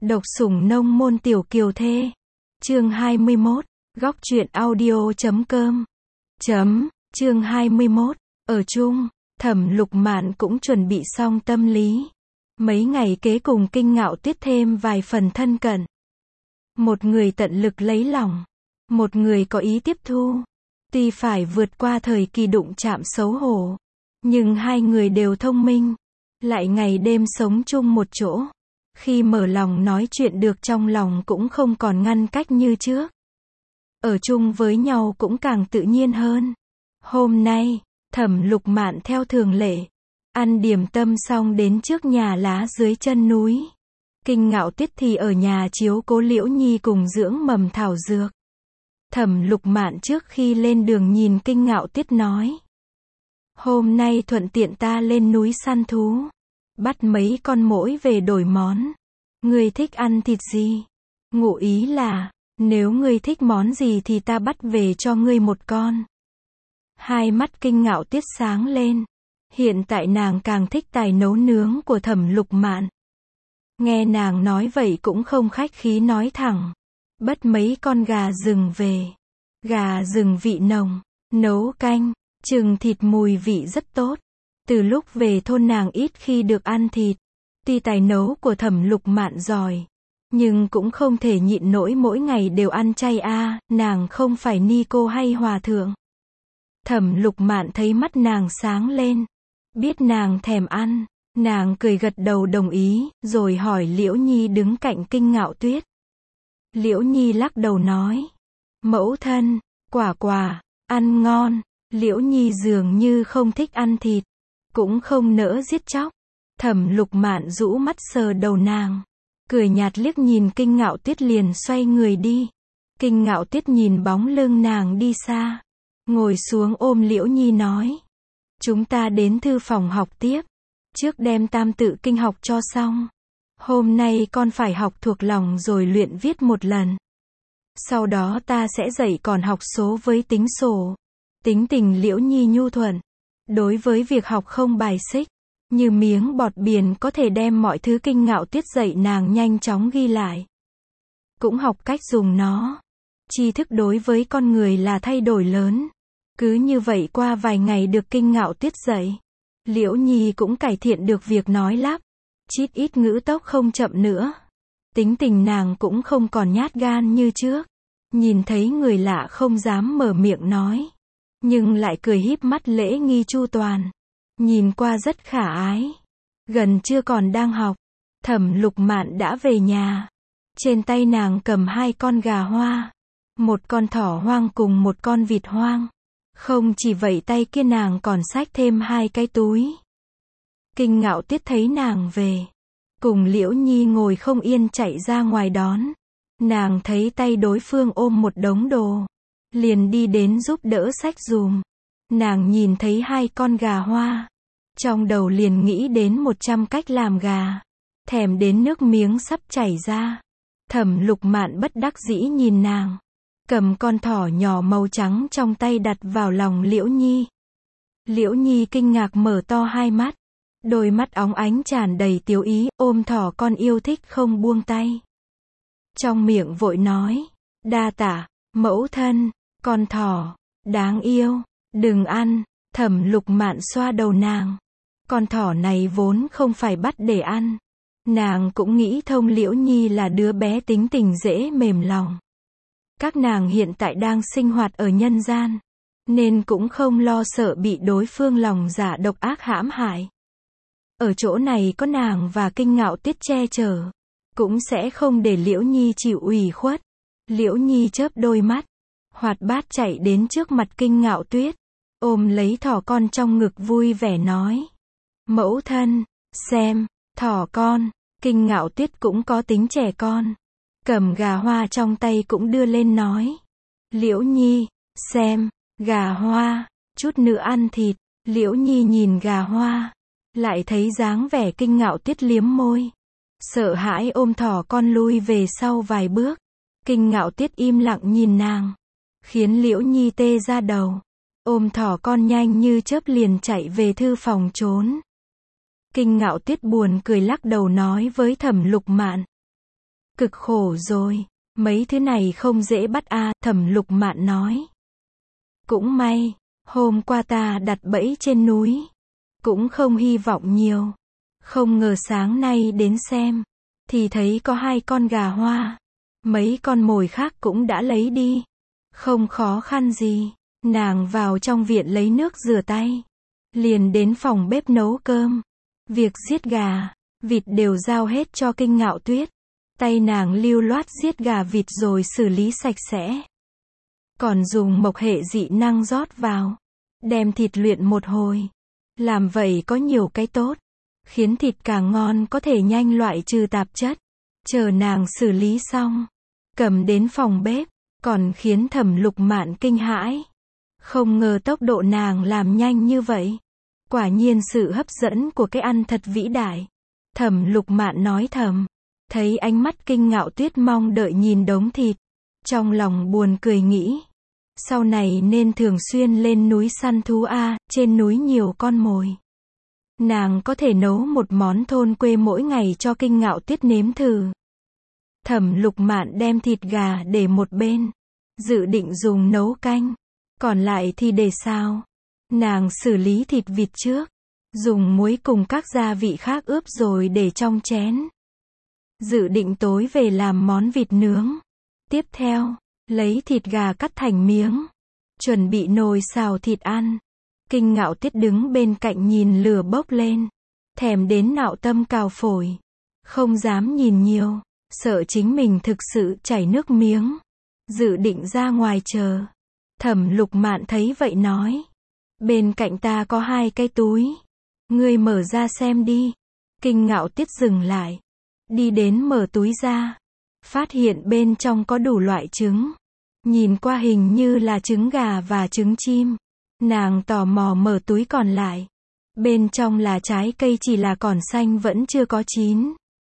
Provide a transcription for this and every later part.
Độc sủng nông môn tiểu kiều thê. Chương 21. Góc truyện audio.com. Chương 21. Ở chung, Thẩm Lục Mạn cũng chuẩn bị xong tâm lý. Mấy ngày kế cùng Kinh Ngạo Tuyết thêm vài phần thân cận. Một người tận lực lấy lòng, một người có ý tiếp thu. Tuy phải vượt qua thời kỳ đụng chạm xấu hổ, nhưng hai người đều thông minh, lại ngày đêm sống chung một chỗ. Khi mở lòng nói chuyện được trong lòng cũng không còn ngăn cách như trước. Ở chung với nhau cũng càng tự nhiên hơn. Hôm nay, Thẩm Lục Mạn theo thường lệ, ăn điểm tâm xong đến trước nhà lá dưới chân núi. Kinh Ngạo Tuyết thì ở nhà chiếu cố Liễu Nhi cùng dưỡng mầm thảo dược. Thẩm Lục Mạn trước khi lên đường nhìn Kinh Ngạo Tuyết nói: hôm nay thuận tiện ta lên núi săn thú, bắt mấy con mỗi về đổi món. Ngươi thích ăn thịt gì? Ngụ ý là, nếu ngươi thích món gì thì ta bắt về cho ngươi một con. Hai mắt Kinh Ngạo Tuyết sáng lên. Hiện tại nàng càng thích tài nấu nướng của Thẩm Lục Mạn. Nghe nàng nói vậy cũng không khách khí nói thẳng. Bắt mấy con gà rừng về. Gà rừng vị nồng, nấu canh, chừng thịt mùi vị rất tốt. Từ lúc về thôn nàng ít khi được ăn thịt. Tuy tài nấu của Thẩm Lục Mạn giỏi, nhưng cũng không thể nhịn nổi mỗi ngày đều ăn chay a, nàng không phải ni cô hay hòa thượng. Thẩm Lục Mạn thấy mắt nàng sáng lên, biết nàng thèm ăn, nàng cười gật đầu đồng ý, rồi hỏi Liễu Nhi đứng cạnh Kinh Ngạo Tuyết. Liễu Nhi lắc đầu nói: mẫu thân, quả ăn ngon. Liễu Nhi dường như không thích ăn thịt, cũng không nỡ giết chóc. Thẩm Lục Mạn rũ mắt sờ đầu nàng, cười nhạt liếc nhìn Kinh Ngạo Tuyết liền xoay người đi. Kinh Ngạo Tuyết nhìn bóng lưng nàng đi xa, ngồi xuống ôm Liễu Nhi nói: chúng ta đến thư phòng học tiếp, trước đem Tam Tự Kinh học cho xong. Hôm nay con phải học thuộc lòng rồi luyện viết một lần. Sau đó ta sẽ dạy còn học số với tính sổ. Tính tình Liễu Nhi nhu thuận, đối với việc học không bài xích, như miếng bọt biển có thể đem mọi thứ Kinh Ngạo Tuyết dạy nàng nhanh chóng ghi lại. Cũng học cách dùng nó. Tri thức đối với con người là thay đổi lớn. Cứ như vậy qua vài ngày được Kinh Ngạo Tuyết dạy, Liễu Nhi cũng cải thiện được việc nói lắp, chít ít ngữ tốc không chậm nữa. Tính tình nàng cũng không còn nhát gan như trước. Nhìn thấy người lạ không dám mở miệng nói, nhưng lại cười híp mắt lễ nghi chu toàn. Nhìn qua rất khả ái. Gần trưa còn đang học, Thẩm Lục Mạn đã về nhà. Trên tay nàng cầm hai con gà hoa, một con thỏ hoang cùng một con vịt hoang. Không chỉ vậy tay kia nàng còn xách thêm hai cái túi. Kinh Ngạo Tuyết thấy nàng về, cùng Liễu Nhi ngồi không yên chạy ra ngoài đón. Nàng thấy tay đối phương ôm một đống đồ, liền đi đến giúp đỡ xách dùm. Nàng nhìn thấy hai con gà hoa, trong đầu liền nghĩ đến 100 cách làm gà, thèm đến nước miếng sắp chảy ra. Thẩm Lục Mạn bất đắc dĩ nhìn nàng, cầm con thỏ nhỏ màu trắng trong tay đặt vào lòng Liễu Nhi. Liễu Nhi kinh ngạc mở to hai mắt, đôi mắt óng ánh tràn đầy tiếu ý, ôm thỏ con yêu thích không buông tay. Trong miệng vội nói: đa tạ, mẫu thân, con thỏ, đáng yêu, đừng ăn. Thẩm Lục Mạn xoa đầu nàng. Con thỏ này vốn không phải bắt để ăn. Nàng cũng nghĩ thông Liễu Nhi là đứa bé tính tình dễ mềm lòng. Các nàng hiện tại đang sinh hoạt ở nhân gian, nên cũng không lo sợ bị đối phương lòng dạ độc ác hãm hại. Ở chỗ này có nàng và Kinh Ngạo Tuyết che chở, cũng sẽ không để Liễu Nhi chịu ủy khuất. Liễu Nhi chớp đôi mắt, hoạt bát chạy đến trước mặt Kinh Ngạo Tuyết, ôm lấy thỏ con trong ngực vui vẻ nói: mẫu thân, xem, thỏ con. Kinh Ngạo Tuyết cũng có tính trẻ con, cầm gà hoa trong tay cũng đưa lên nói: Liễu Nhi, xem, gà hoa, chút nữa ăn thịt. Liễu Nhi nhìn gà hoa, lại thấy dáng vẻ Kinh Ngạo Tuyết liếm môi, sợ hãi ôm thỏ con lui về sau vài bước. Kinh Ngạo Tuyết im lặng nhìn nàng, khiến Liễu Nhi tê ra đầu, ôm thỏ con nhanh như chớp liền chạy về thư phòng trốn. Kinh Ngạo Tuyết buồn cười lắc đầu nói với Thẩm Lục Mạn: Cực khổ rồi, mấy thứ này không dễ bắt a, Thẩm Lục Mạn nói. Cũng may, hôm qua ta đặt bẫy trên núi, cũng không hy vọng nhiều. Không ngờ sáng nay đến xem, thì thấy có 2 con gà hoa, mấy con mồi khác cũng đã lấy đi. Không khó khăn gì, nàng vào trong viện lấy nước rửa tay, liền đến phòng bếp nấu cơm. Việc giết gà, vịt đều giao hết cho Kinh Ngạo Tuyết. Tay nàng lưu loát giết gà vịt rồi xử lý sạch sẽ. Còn dùng mộc hệ dị năng rót vào, đem thịt luyện một hồi. Làm vậy có nhiều cái tốt, khiến thịt càng ngon, có thể nhanh loại trừ tạp chất. Chờ nàng xử lý xong, cầm đến phòng bếp, còn khiến Thẩm Lục Mạn kinh hãi. Không ngờ tốc độ nàng làm nhanh như vậy. Quả nhiên sự hấp dẫn của cái ăn thật vĩ đại. Thẩm Lục Mạn nói thầm, thấy ánh mắt Kinh Ngạo Tuyết mong đợi nhìn đống thịt, trong lòng buồn cười nghĩ, sau này nên thường xuyên lên núi săn thú a, trên núi nhiều con mồi. Nàng có thể nấu một món thôn quê mỗi ngày cho Kinh Ngạo Tuyết nếm thử. Thẩm Lục Mạn đem thịt gà để một bên, dự định dùng nấu canh, còn lại thì để xào. Nàng xử lý thịt vịt trước, dùng muối cùng các gia vị khác ướp rồi để trong chén. Dự định tối về làm món vịt nướng. Tiếp theo, lấy thịt gà cắt thành miếng, chuẩn bị nồi xào thịt ăn. Kinh Ngạo Tuyết đứng bên cạnh nhìn lửa bốc lên, thèm đến nạo tâm cào phổi, không dám nhìn nhiều, sợ chính mình thực sự chảy nước miếng. Dự định ra ngoài chờ. Thẩm Lục Mạn thấy vậy nói, bên cạnh ta có 2 cái túi, ngươi mở ra xem đi. Kinh Ngạo Tuyết dừng lại, đi đến mở túi ra, phát hiện bên trong có đủ loại trứng. Nhìn qua hình như là trứng gà và trứng chim. Nàng tò mò mở túi còn lại. Bên trong là trái cây, chỉ là còn xanh, vẫn chưa có chín.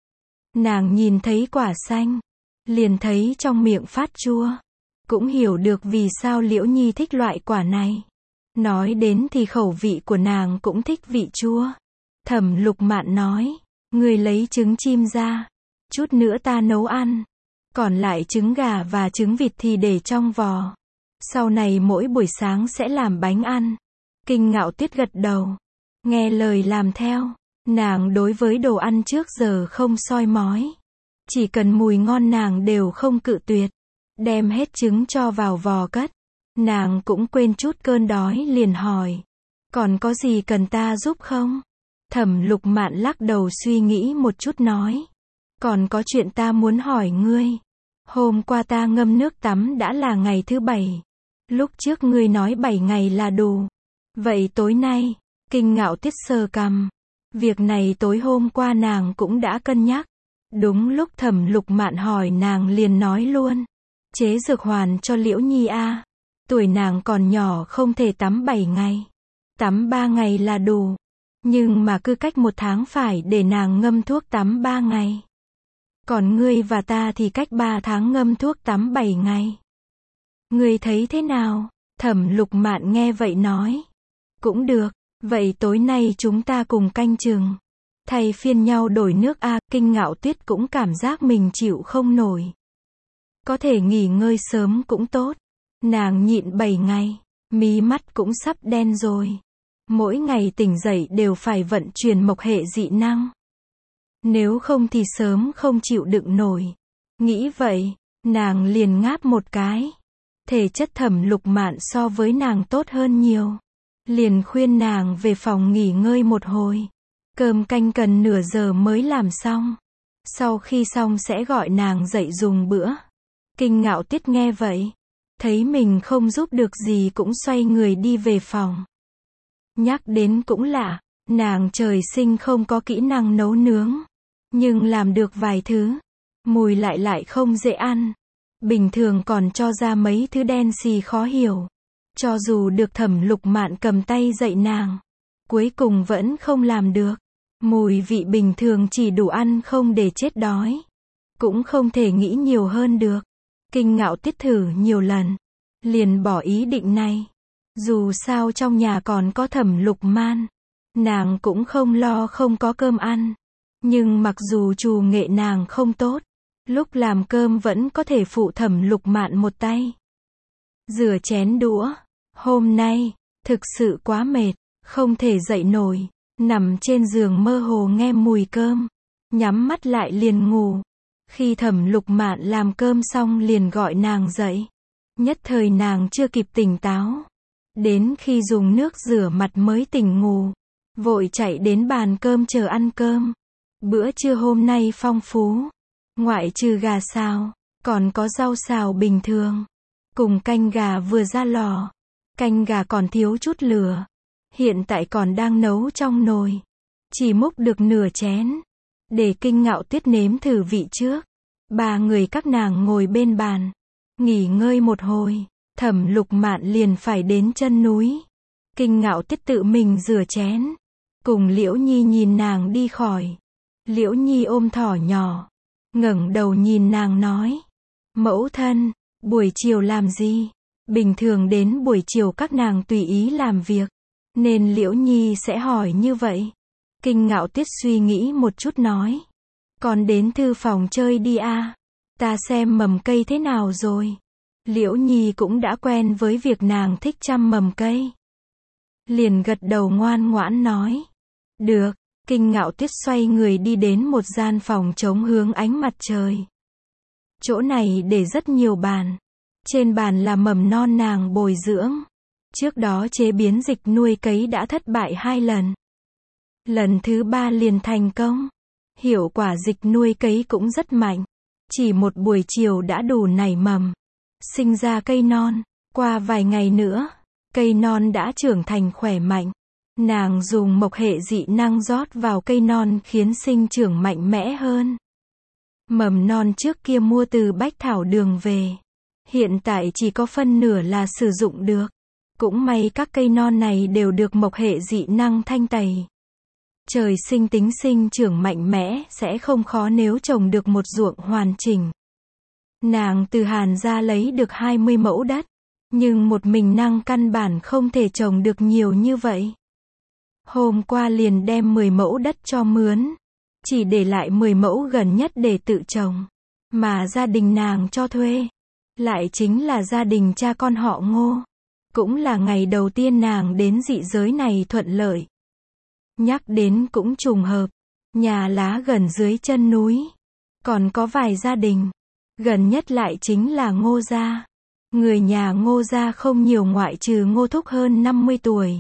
Nàng nhìn thấy quả xanh, liền thấy trong miệng phát chua. Cũng hiểu được vì sao Liễu Nhi thích loại quả này. Nói đến thì khẩu vị của nàng cũng thích vị chua. Thẩm Lục Mạn nói, ngươi lấy trứng chim ra, chút nữa ta nấu ăn. Còn lại trứng gà và trứng vịt thì để trong vò. Sau này mỗi buổi sáng sẽ làm bánh ăn. Kinh Ngạo Tuyết gật đầu, nghe lời làm theo. Nàng đối với đồ ăn trước giờ không soi mói. Chỉ cần mùi ngon nàng đều không cự tuyệt. Đem hết trứng cho vào vò cất. Nàng cũng quên chút cơn đói liền hỏi, còn có gì cần ta giúp không? Thẩm Lục Mạn lắc đầu suy nghĩ một chút nói, còn có chuyện ta muốn hỏi ngươi. Hôm qua ta ngâm nước tắm đã là ngày thứ 7. Lúc trước ngươi nói 7 ngày là đủ. Vậy tối nay, Kinh Ngạo Tuyết sờ cằm. Việc này tối hôm qua nàng cũng đã cân nhắc. Đúng lúc Thẩm Lục Mạn hỏi nàng liền nói luôn. Chế dược hoàn cho Liễu Nhi a. Tuổi nàng còn nhỏ không thể tắm 7 ngày. Tắm 3 ngày là đủ. Nhưng mà cứ cách 1 tháng phải để nàng ngâm thuốc tắm 3 ngày. Còn ngươi và ta thì cách 3 tháng ngâm thuốc tắm 7 ngày. Ngươi thấy thế nào? Thẩm Lục Mạn nghe vậy nói. Cũng được, vậy tối nay chúng ta cùng canh chừng. Thay phiên nhau đổi nước a. Kinh Ngạo Tuyết cũng cảm giác mình chịu không nổi. Có thể nghỉ ngơi sớm cũng tốt. Nàng nhịn 7 ngày, mí mắt cũng sắp đen rồi. Mỗi ngày tỉnh dậy đều phải vận chuyển mộc hệ dị năng. Nếu không thì sớm không chịu đựng nổi. Nghĩ vậy, nàng liền ngáp một cái. Thể chất Thẩm Lục Mạn so với nàng tốt hơn nhiều. Liền khuyên nàng về phòng nghỉ ngơi một hồi. Cơm canh cần nửa giờ mới làm xong. Sau khi xong sẽ gọi nàng dậy dùng bữa. Kinh Ngạo Tuyết nghe vậy, thấy mình không giúp được gì cũng xoay người đi về phòng. Nhắc đến cũng lạ, nàng trời sinh không có kỹ năng nấu nướng. Nhưng làm được vài thứ. Mùi lại không dễ ăn. Bình thường còn cho ra mấy thứ đen xì khó hiểu. Cho dù được Thẩm Lục Mạn cầm tay dạy nàng, cuối cùng vẫn không làm được. Mùi vị bình thường chỉ đủ ăn không để chết đói. Cũng không thể nghĩ nhiều hơn được. Kinh Ngạo Tuyết thử nhiều lần, liền bỏ ý định này. Dù sao trong nhà còn có Thẩm Lục Man, nàng cũng không lo không có cơm ăn. Nhưng mặc dù trù nghệ nàng không tốt, Lúc làm cơm vẫn có thể phụ Thẩm Lục Mạn một tay. Rửa chén đũa. Hôm nay, thực sự quá mệt, không thể dậy nổi, nằm trên giường mơ hồ nghe mùi cơm, nhắm mắt lại liền ngủ. Khi Thẩm Lục Mạn làm cơm xong liền gọi nàng dậy. Nhất thời nàng chưa kịp tỉnh táo. Đến khi dùng nước rửa mặt mới tỉnh ngủ. Vội chạy đến bàn cơm chờ ăn cơm. Bữa trưa hôm nay phong phú. Ngoại trừ gà xào, còn có rau xào bình thường. Cùng canh gà vừa ra lò. Canh gà còn thiếu chút lửa. Hiện tại còn đang nấu trong nồi. Chỉ múc được nửa chén. Để Kinh Ngạo Tuyết nếm thử vị trước. Ba người các nàng ngồi bên bàn. Nghỉ ngơi một hồi. Thẩm Lục Mạn liền phải đến chân núi. Kinh Ngạo Tuyết tự mình rửa chén. Cùng Liễu Nhi nhìn nàng đi khỏi. Liễu Nhi ôm thỏ nhỏ. Ngẩng đầu nhìn nàng nói. Mẫu thân, buổi chiều làm gì? Bình thường đến buổi chiều các nàng tùy ý làm việc. Nên Liễu Nhi sẽ hỏi như vậy. Kinh Ngạo Tuyết suy nghĩ một chút nói. Còn đến thư phòng chơi đi à? Ta xem mầm cây thế nào rồi. Liễu Nhi cũng đã quen với việc nàng thích chăm mầm cây. Liền gật đầu ngoan ngoãn nói. Được. Kinh Ngạo Tuyết xoay người đi đến một gian phòng trống hướng ánh mặt trời. Chỗ này để rất nhiều bàn. Trên bàn là mầm non nàng bồi dưỡng. Trước đó chế biến dịch nuôi cấy đã thất bại 2 lần. Lần thứ 3 liền thành công. Hiệu quả dịch nuôi cấy cũng rất mạnh. Chỉ một buổi chiều đã đủ nảy mầm. Sinh ra cây non. Qua vài ngày nữa, cây non đã trưởng thành khỏe mạnh. Nàng dùng mộc hệ dị năng rót vào cây non khiến sinh trưởng mạnh mẽ hơn. Mầm non trước kia mua từ Bách Thảo Đường về. Hiện tại chỉ có phân nửa là sử dụng được. Cũng may các cây non này đều được mộc hệ dị năng thanh tẩy. Trời sinh tính sinh trưởng mạnh mẽ sẽ không khó nếu trồng được một ruộng hoàn chỉnh. Nàng từ Hàn gia lấy được 20 mẫu đất. Nhưng một mình nàng căn bản không thể trồng được nhiều như vậy. Hôm qua liền đem 10 mẫu đất cho mướn. Chỉ để lại 10 mẫu gần nhất để tự trồng. Mà gia đình nàng cho thuê. Lại chính là gia đình cha con họ Ngô. Cũng là ngày đầu tiên nàng đến dị giới này thuận lợi. Nhắc đến cũng trùng hợp. Nhà lá gần dưới chân núi. Còn có vài gia đình. Gần nhất lại chính là Ngô gia. Người nhà Ngô gia không nhiều ngoại trừ Ngô Thúc hơn 50 tuổi.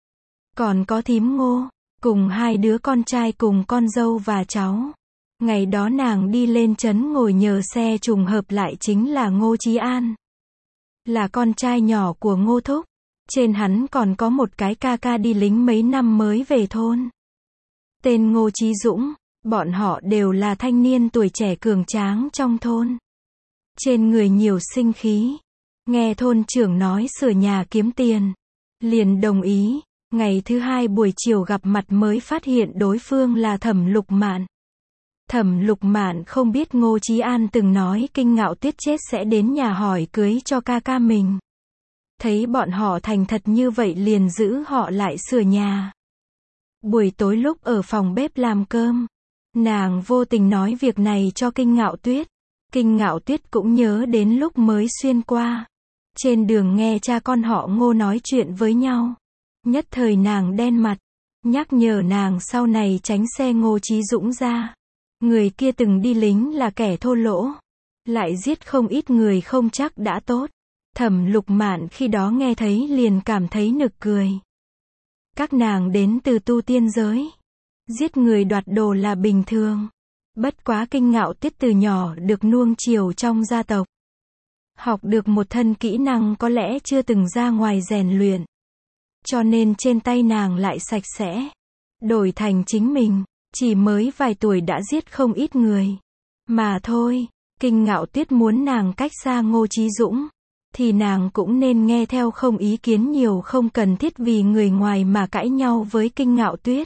Còn có thím Ngô. Cùng 2 đứa con trai cùng con dâu và cháu. Ngày đó nàng đi lên trấn ngồi nhờ xe trùng hợp lại chính là Ngô Chí An. Là con trai nhỏ của Ngô Thúc. Trên hắn còn có một cái ca ca đi lính mấy năm mới về thôn. Tên Ngô Chí Dũng. Bọn họ đều là thanh niên tuổi trẻ cường tráng trong thôn. Trên người nhiều sinh khí. Nghe thôn trưởng nói sửa nhà kiếm tiền. Liền đồng ý. Ngày thứ 2 buổi chiều gặp mặt mới phát hiện đối phương là Thẩm Lục Mạn. Thẩm Lục Mạn không biết Ngô Chí An từng nói Kinh Ngạo Tuyết chết sẽ đến nhà hỏi cưới cho ca ca mình. Thấy bọn họ thành thật như vậy liền giữ họ lại sửa nhà. Buổi tối lúc ở phòng bếp làm cơm, nàng vô tình nói việc này cho Kinh Ngạo Tuyết. Kinh Ngạo Tuyết cũng nhớ đến lúc mới xuyên qua. Trên đường nghe cha con họ Ngô nói chuyện với nhau. Nhất thời nàng đen mặt. Nhắc nhở nàng sau này tránh xe Ngô Chí Dũng ra. Người kia từng đi lính là kẻ thô lỗ. Lại giết không ít người không chắc đã tốt. Thẩm Lục Mạn khi đó nghe thấy liền cảm thấy nực cười. Các nàng đến từ tu tiên giới. Giết người đoạt đồ là bình thường. Bất quá Kinh Ngạo Tuyết từ nhỏ được nuông chiều trong gia tộc. Học được một thân kỹ năng có lẽ chưa từng ra ngoài rèn luyện. Cho nên trên tay nàng lại sạch sẽ. Đổi thành chính mình, chỉ mới vài tuổi đã giết không ít người. Mà thôi, Kinh Ngạo Tuyết muốn nàng cách xa Ngô Chí Dũng. Thì nàng cũng nên nghe theo không ý kiến nhiều không cần thiết vì người ngoài mà cãi nhau với Kinh Ngạo Tuyết.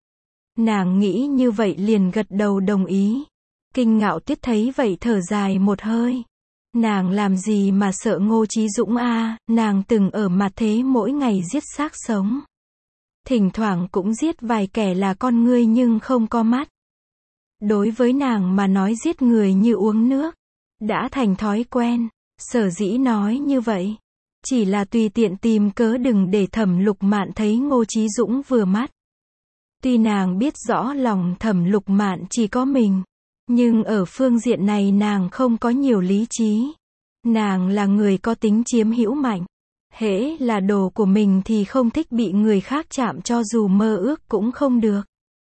Nàng nghĩ như vậy liền gật đầu đồng ý. Kinh Ngạo Tuyết thấy vậy thở dài một hơi. Nàng làm gì mà sợ Ngô Chí Dũng a, nàng từng ở mặt thế mỗi ngày giết xác sống. Thỉnh thoảng cũng giết vài kẻ là con ngươi nhưng không có mắt. Đối với nàng mà nói giết người như uống nước, đã thành thói quen. Sở dĩ nói như vậy, chỉ là tùy tiện tìm cớ đừng để Thẩm Lục Mạn thấy Ngô Chí Dũng vừa mắt. Tuy nàng biết rõ lòng Thẩm Lục Mạn chỉ có mình, nhưng ở phương diện này nàng không có nhiều lý trí. Nàng là người có tính chiếm hữu mạnh. Hễ là đồ của mình thì không thích bị người khác chạm, cho dù mơ ước cũng không được.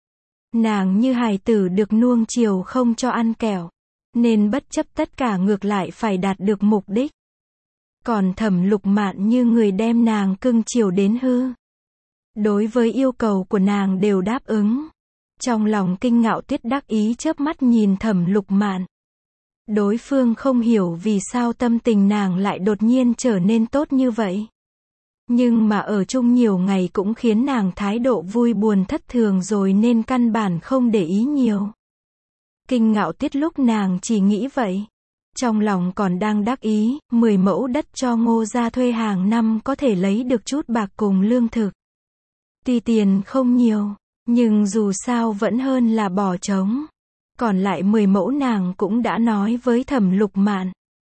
Nàng như hài tử được nuông chiều không cho ăn kẹo, nên bất chấp tất cả ngược lại phải đạt được mục đích. Còn Thẩm Lục Mạn như người đem nàng cưng chiều đến hư. Đối với yêu cầu của nàng đều đáp ứng. Trong lòng Kinh Ngạo Tuyết đắc ý chớp mắt nhìn Thẩm Lục Mạn. Đối phương không hiểu vì sao tâm tình nàng lại đột nhiên trở nên tốt như vậy. Nhưng mà ở chung nhiều ngày cũng khiến nàng thái độ vui buồn thất thường rồi nên căn bản không để ý nhiều. Kinh Ngạo Tuyết lúc nàng chỉ nghĩ vậy. Trong lòng còn đang đắc ý, 10 mẫu đất cho Ngô gia thuê hàng năm có thể lấy được chút bạc cùng lương thực. Tuy tiền không nhiều, nhưng dù sao vẫn hơn là bỏ trống. Còn lại 10 mẫu nàng cũng đã nói với Thẩm Lục Mạn.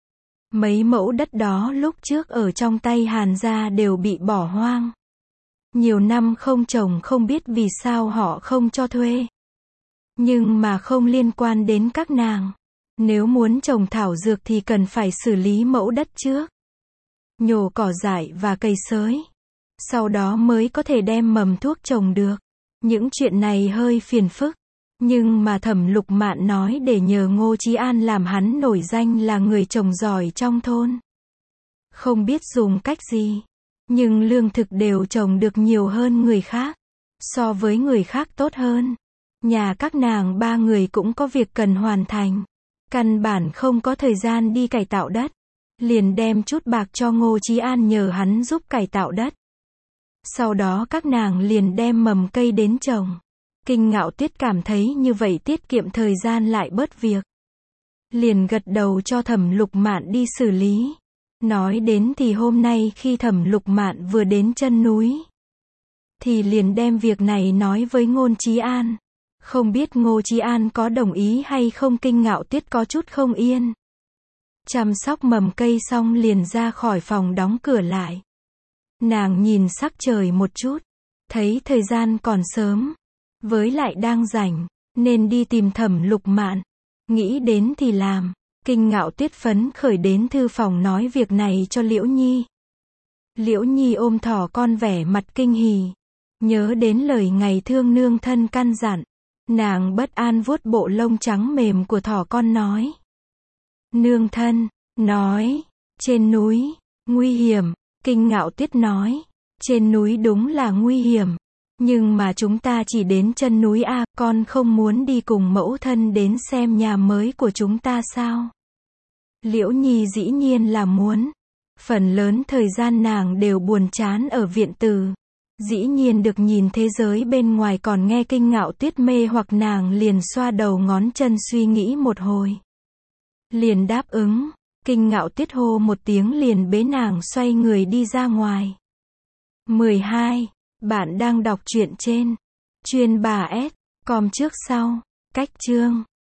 Mấy mẫu đất đó lúc trước ở trong tay Hàn gia đều bị bỏ hoang. Nhiều năm không trồng, không biết vì sao họ không cho thuê. Nhưng mà không liên quan đến các nàng. Nếu muốn trồng thảo dược thì cần phải xử lý mẫu đất trước. Nhổ cỏ dại và cây sới. Sau đó mới có thể đem mầm thuốc trồng được. Những chuyện này hơi phiền phức. Nhưng mà Thẩm Lục Mạn nói để nhờ Ngô Chí An làm hắn nổi danh là người trồng giỏi trong thôn. Không biết dùng cách gì, nhưng lương thực đều trồng được nhiều hơn người khác. So với người khác tốt hơn. Nhà các nàng 3 người cũng có việc cần hoàn thành. Căn bản không có thời gian đi cải tạo đất. Liền đem chút bạc cho Ngô Chí An nhờ hắn giúp cải tạo đất. Sau đó các nàng liền đem mầm cây đến trồng. Kinh Ngạo Tuyết cảm thấy như vậy tiết kiệm thời gian lại bớt việc. Liền gật đầu cho Thẩm Lục Mạn đi xử lý. Nói đến thì hôm nay khi Thẩm Lục Mạn vừa đến chân núi, thì liền đem việc này nói với Ngô Chí An. Không biết Ngô Chí An có đồng ý hay không, Kinh Ngạo Tuyết có chút không yên. Chăm sóc mầm cây xong liền ra khỏi phòng đóng cửa lại. Nàng nhìn sắc trời một chút, thấy thời gian còn sớm, với lại đang rảnh, nên đi tìm Thẩm Lục Mạn. Nghĩ đến thì làm. Kinh Ngạo Tuyết phấn khởi đến thư phòng nói việc này cho Liễu Nhi. Liễu Nhi ôm thỏ con vẻ mặt kinh hỉ. Nhớ đến lời ngày thương nương thân căn dặn. Nàng bất an vuốt bộ lông trắng mềm của thỏ con nói. Nương thân, nói, trên núi, nguy hiểm. Kinh Ngạo Tuyết nói, trên núi đúng là nguy hiểm. Nhưng mà chúng ta chỉ đến chân núi a, con không muốn đi cùng mẫu thân đến xem nhà mới của chúng ta sao? Liễu Nhi dĩ nhiên là muốn. Phần lớn thời gian nàng đều buồn chán ở viện tử. Dĩ nhiên được nhìn thế giới bên ngoài còn nghe Kinh Ngạo Tuyết mê hoặc nàng liền xoa đầu ngón chân suy nghĩ một hồi. Liền đáp ứng. Kinh Ngạo Tuyết hô một tiếng liền bế nàng xoay người đi ra ngoài. 12. Bạn đang đọc truyện trên Chuyên Bà S. Com trước sau. Cách chương